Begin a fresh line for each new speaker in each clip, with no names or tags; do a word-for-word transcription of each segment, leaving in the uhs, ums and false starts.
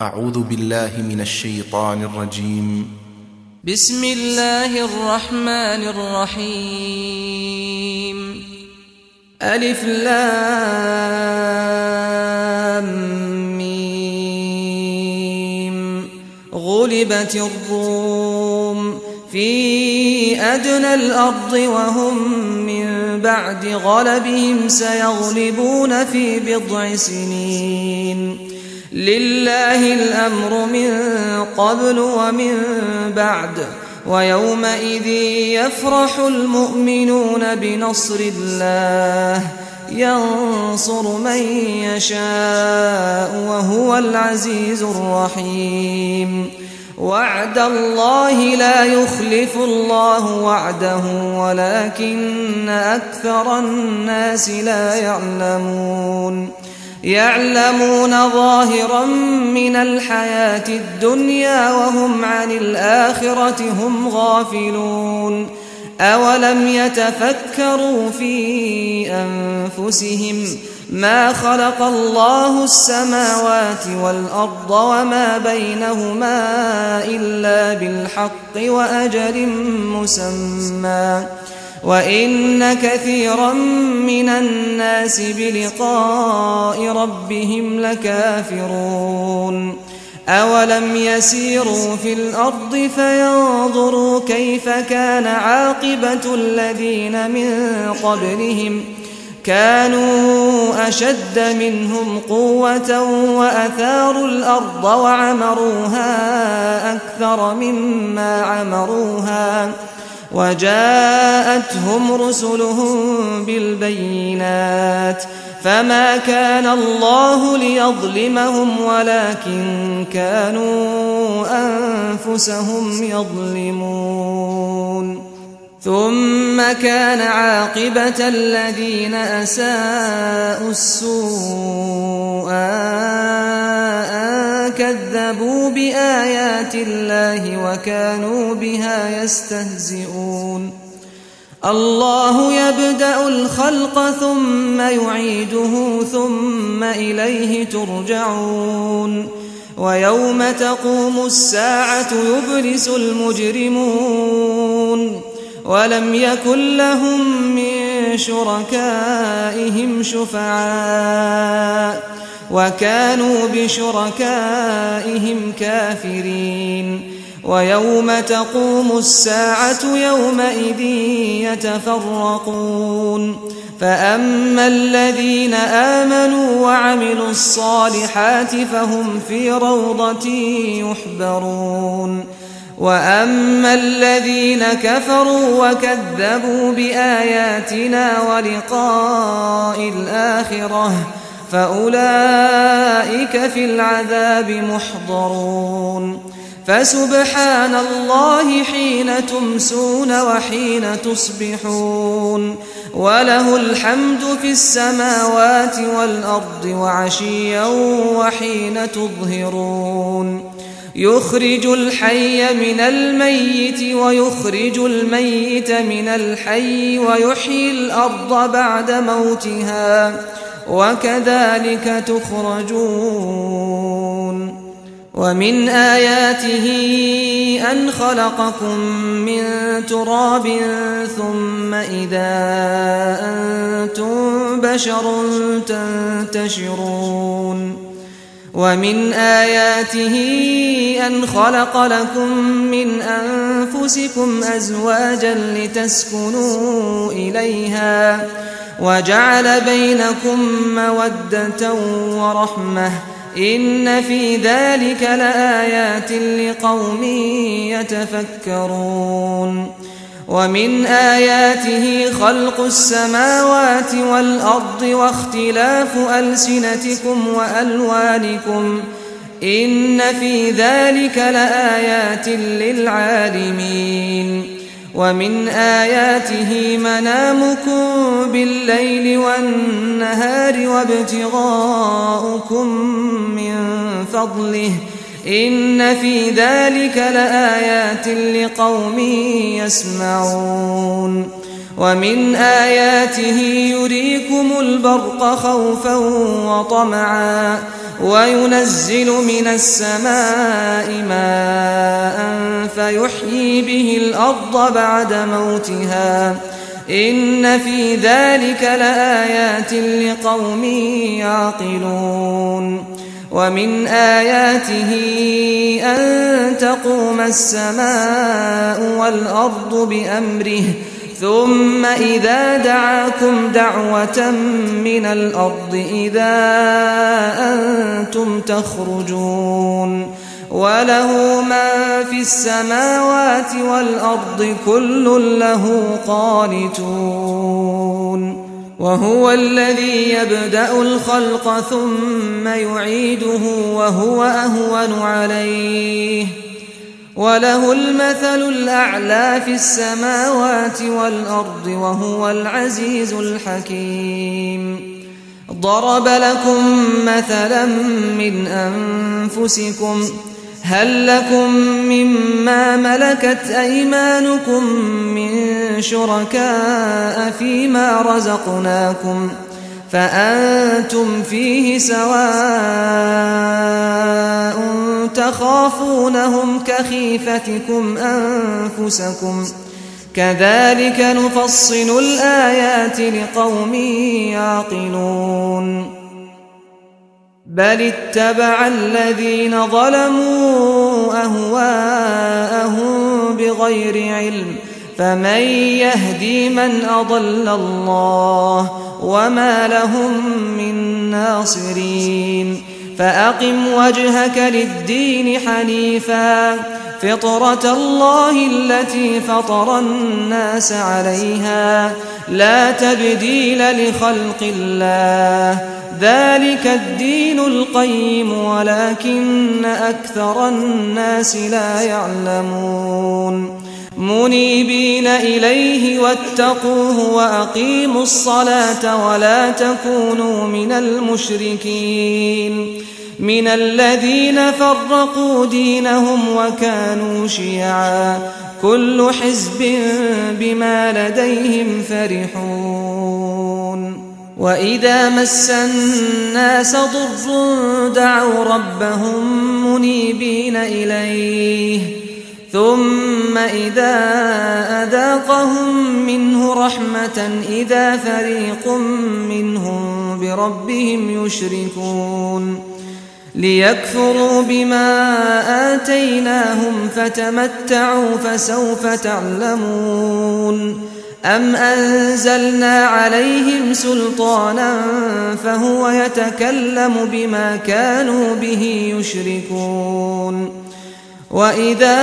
أعوذ بالله من الشيطان الرجيم.
بسم الله الرحمن الرحيم. ألف لام ميم. غلبت الروم في أدنى الأرض وهم من بعد غلبهم سيغلبون في بضع سنين. لله الأمر من قبل ومن بعد ويومئذ يفرح المؤمنون بنصر الله ينصر من يشاء وهو العزيز الرحيم. وعد الله لا يخلف الله وعده ولكن أكثر الناس لا يعلمون. يعلمون ظاهرا من الحياة الدنيا وهم عن الآخرة هم غافلون. أولم يتفكروا في أنفسهم ما خلق الله السماوات والأرض وما بينهما إلا بالحق وأجل مسمى وإن كثيرا من الناس بلقاء ربهم لكافرون. أولم يسيروا في الأرض فينظروا كيف كان عاقبة الذين من قبلهم كانوا أشد منهم قوة وأثاروا الأرض وعمروها أكثر مما عمروها وجاءتهم رسلهم بالبينات فما كان الله ليظلمهم ولكن كانوا أنفسهم يظلمون. ثم كان عاقبة الذين أساءوا السوء أن كذبوا بآيات الله وكانوا بها يستهزئون. الله يبدأ الخلق ثم يعيده ثم إليه ترجعون. ويوم تقوم الساعة يبلس المجرمون ولم يكن لهم من شركائهم شفعاء وكانوا بشركائهم كافرين. ويوم تقوم الساعة يومئذ يتفرقون فأما الذين آمنوا وعملوا الصالحات فهم في روضة يحبرون. وأما الذين كفروا وكذبوا بآياتنا ولقاء الآخرة فأولئك في العذاب محضرون. فسبحان الله حين تمسون وحين تصبحون وله الحمد في السماوات والأرض وعشيا وحين تظهرون. يخرج الحي من الميت ويخرج الميت من الحي ويحيي الأرض بعد موتها وكذلك تخرجون. ومن آياته أن خلقكم من تراب ثم إذا أنتم بشر تنتشرون. ومن آياته أن خلق لكم من أنفسكم أزواجا لتسكنوا إليها وجعل بينكم مودة ورحمة إن في ذلك لآيات لقوم يتفكرون. ومن آياته خلق السماوات والأرض واختلاف ألسنتكم وألوانكم إن في ذلك لآيات للعالمين. ومن آياته منامكم بالليل والنهار وابتغاؤكم من فضله إن في ذلك لآيات لقوم يسمعون. ومن آياته يريكم البرق خوفا وطمعا وينزل من السماء ماء فيحيي به الأرض بعد موتها إن في ذلك لآيات لقوم يعقلون ومن آياته أن تقوم السماء والأرض بأمره ثم إذا دعاكم دعوة من الأرض إذا أنتم تخرجون وله ما في السماوات والأرض كل له قانتون وهو الذي يبدأ الخلق ثم يعيده وهو أهون عليه وله المثل الأعلى في السماوات والأرض وهو العزيز الحكيم ضرب لكم مثلا من أنفسكم هل لكم مما ملكت أيمانكم من شركاء فيما رزقناكم فأنتم فيه سواء تخافونهم كخيفتكم أنفسكم كذلك نفصل الآيات لقوم يعقلون بل اتبع الذين ظلموا أهواءهم بغير علم فمن يهدي من أضل الله وما لهم من ناصرين فأقم وجهك للدين حنيفا فطرة الله التي فطر الناس عليها لا تبديل لخلق الله ذلك الدين القيم ولكن أكثر الناس لا يعلمون منيبين إليه واتقوه وأقيموا الصلاة ولا تكونوا من المشركين من الذين فرقوا دينهم وكانوا شيعا كل حزب بما لديهم فرحون وإذا مس الناس ضر دعوا ربهم منيبين إليه ثم إذا أذاقهم منه رحمة إذا فريق منهم بربهم يشركون ليكفروا بما آتيناهم فتمتعوا فسوف تعلمون أم أنزلنا عليهم سلطانا فهو يتكلم بما كانوا به يشركون وإذا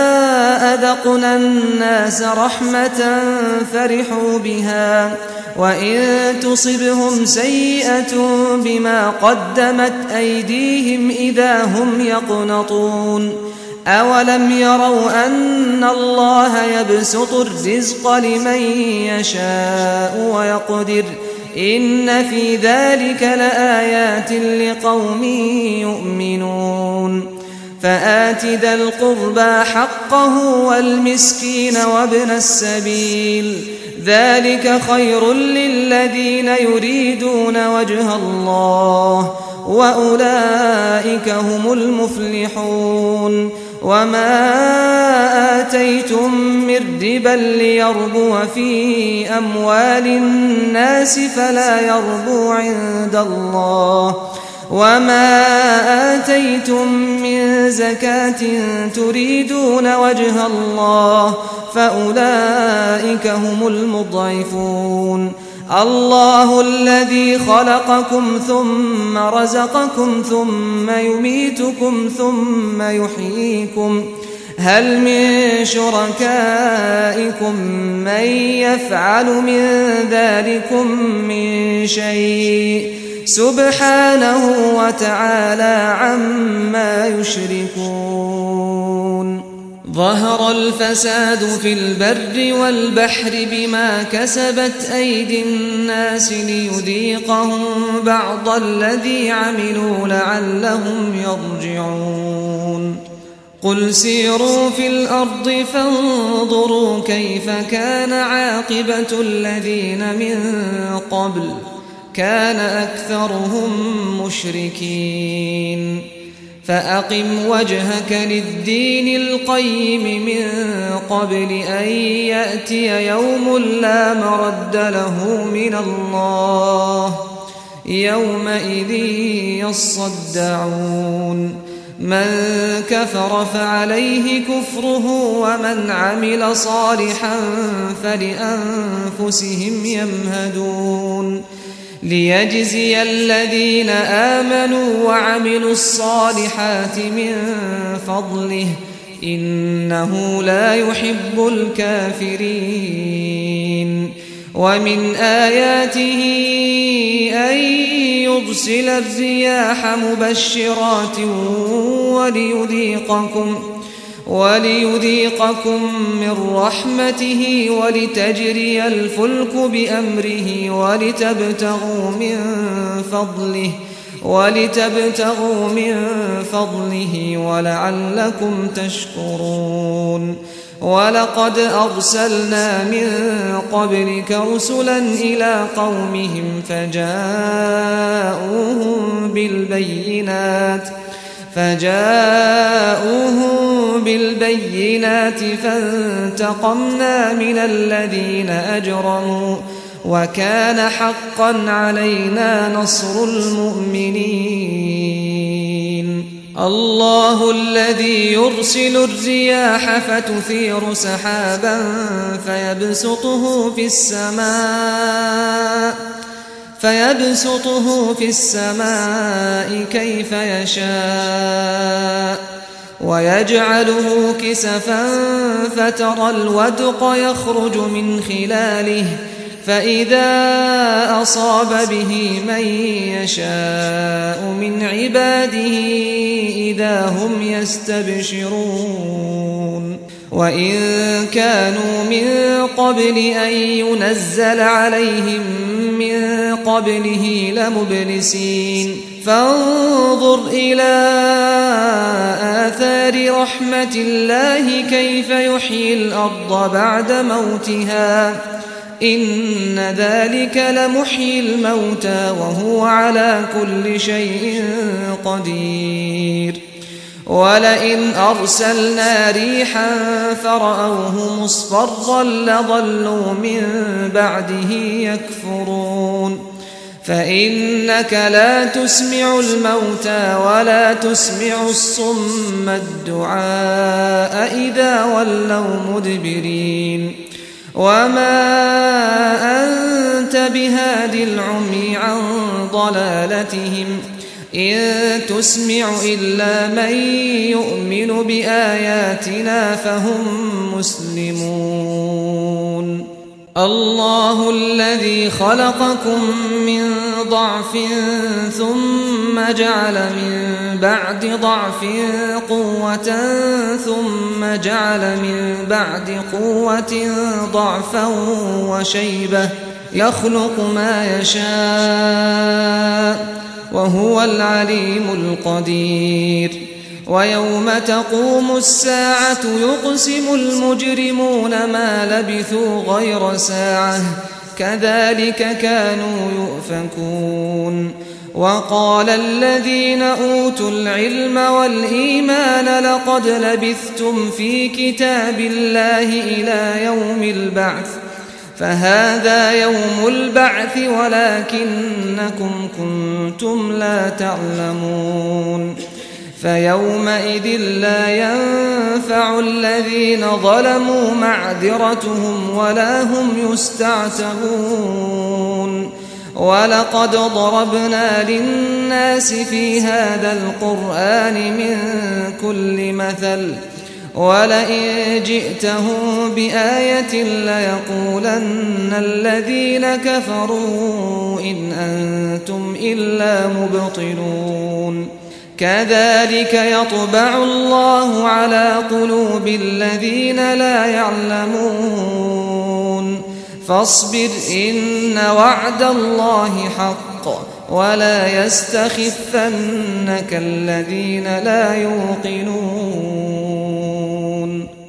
أذقنا الناس رحمة فرحوا بها وإن تصبهم سيئة بما قدمت أيديهم إذا هم يقنطون أولم يروا أن الله يبسط الرزق لمن يشاء ويقدر إن في ذلك لآيات لقوم يؤمنون فآت ذا القربى حقه والمسكين وابن السبيل ذلك خير للذين يريدون وجه الله وأولئك هم المفلحون وما آتيتم من ربا ليربو في أموال الناس فلا يربو عند الله وما آتيتم من زكاة تريدون وجه الله فأولئك هم المضعفون الله الذي خلقكم ثم رزقكم ثم يميتكم ثم يحييكم هل من شركائكم من يفعل من ذلكم من شيء سبحانه وتعالى عما يشركون ظهر الفساد في البر والبحر بما كسبت أيدي الناس ليذيقهم بعض الذي عملوا لعلهم يرجعون قل سيروا في الأرض فانظروا كيف كان عاقبة الذين من قبل كان أكثرهم مشركين فأقم وجهك للدين القيم من قبل أن يأتي يوم لا مرد له من الله يومئذ يصدعون من كفر فعليه كفره ومن عمل صالحا فلأنفسهم يمهدون ليجزي الذين آمنوا وعملوا الصالحات من فضله إنه لا يحب الكافرين ومن آياته أن يرسل الرياح مبشرات وليذيقكم وليذيقكم من رحمته ولتجري الفلك بأمره ولتبتغوا من فضله ولتبتغوا من فضله ولعلكم تشكرون ولقد أرسلنا من قبلك رسلا إلى قومهم فجاءوهم بالبينات فجاءوهم بالبينات فانتقمنا من الذين أجرموا وكان حقا علينا نصر المؤمنين الله الذي يرسل الرياح فتثير سحابا فيبسطه في السماء فيبسطه في السماء كيف يشاء ويجعله كسفا فترى الودق يخرج من خلاله فإذا أصاب به من يشاء من عباده إذا هم يستبشرون وإن كانوا من قبل أن ينزل عليهم من قبله لمبلسين فانظر إلى آثار رحمة الله كيف يحيي الأرض بعد موتها إن ذلك لمحيي الموتى وهو على كل شيء قدير ولئن أرسلنا ريحا فرأوه مصفرا لظلوا من بعده يكفرون فإنك لا تسمع الموتى ولا تسمع الصم الدعاء إذا ولوا مدبرين وما أنت بهاد العمي عن ضلالتهم إن تسمع إلا من يؤمن بآياتنا فهم مسلمون الله الذي خلقكم من ضعف ثم جعل من بعد ضعف قوة ثم جعل من بعد قوة ضعفا وشيبة يخلق ما يشاء وهو العليم القدير ويوم تقوم الساعة يقسم المجرمون ما لبثوا غير ساعة كذلك كانوا يؤفكون وقال الذين أوتوا العلم والإيمان لقد لبثتم في كتاب الله إلى يوم البعث فهذا يوم البعث ولكنكم كنتم لا تعلمون فيومئذ لا ينفع الذين ظلموا معذرتهم ولا هم يستعتبون ولقد ضربنا للناس في هذا القرآن من كل مثل ولئن جئتهم بآية ليقولن الذين كفروا إن أنتم إلا مبطلون كذلك يطبع الله على قلوب الذين لا يعلمون فاصبر إن وعد الله حق ولا يستخفنك الذين لا يوقنون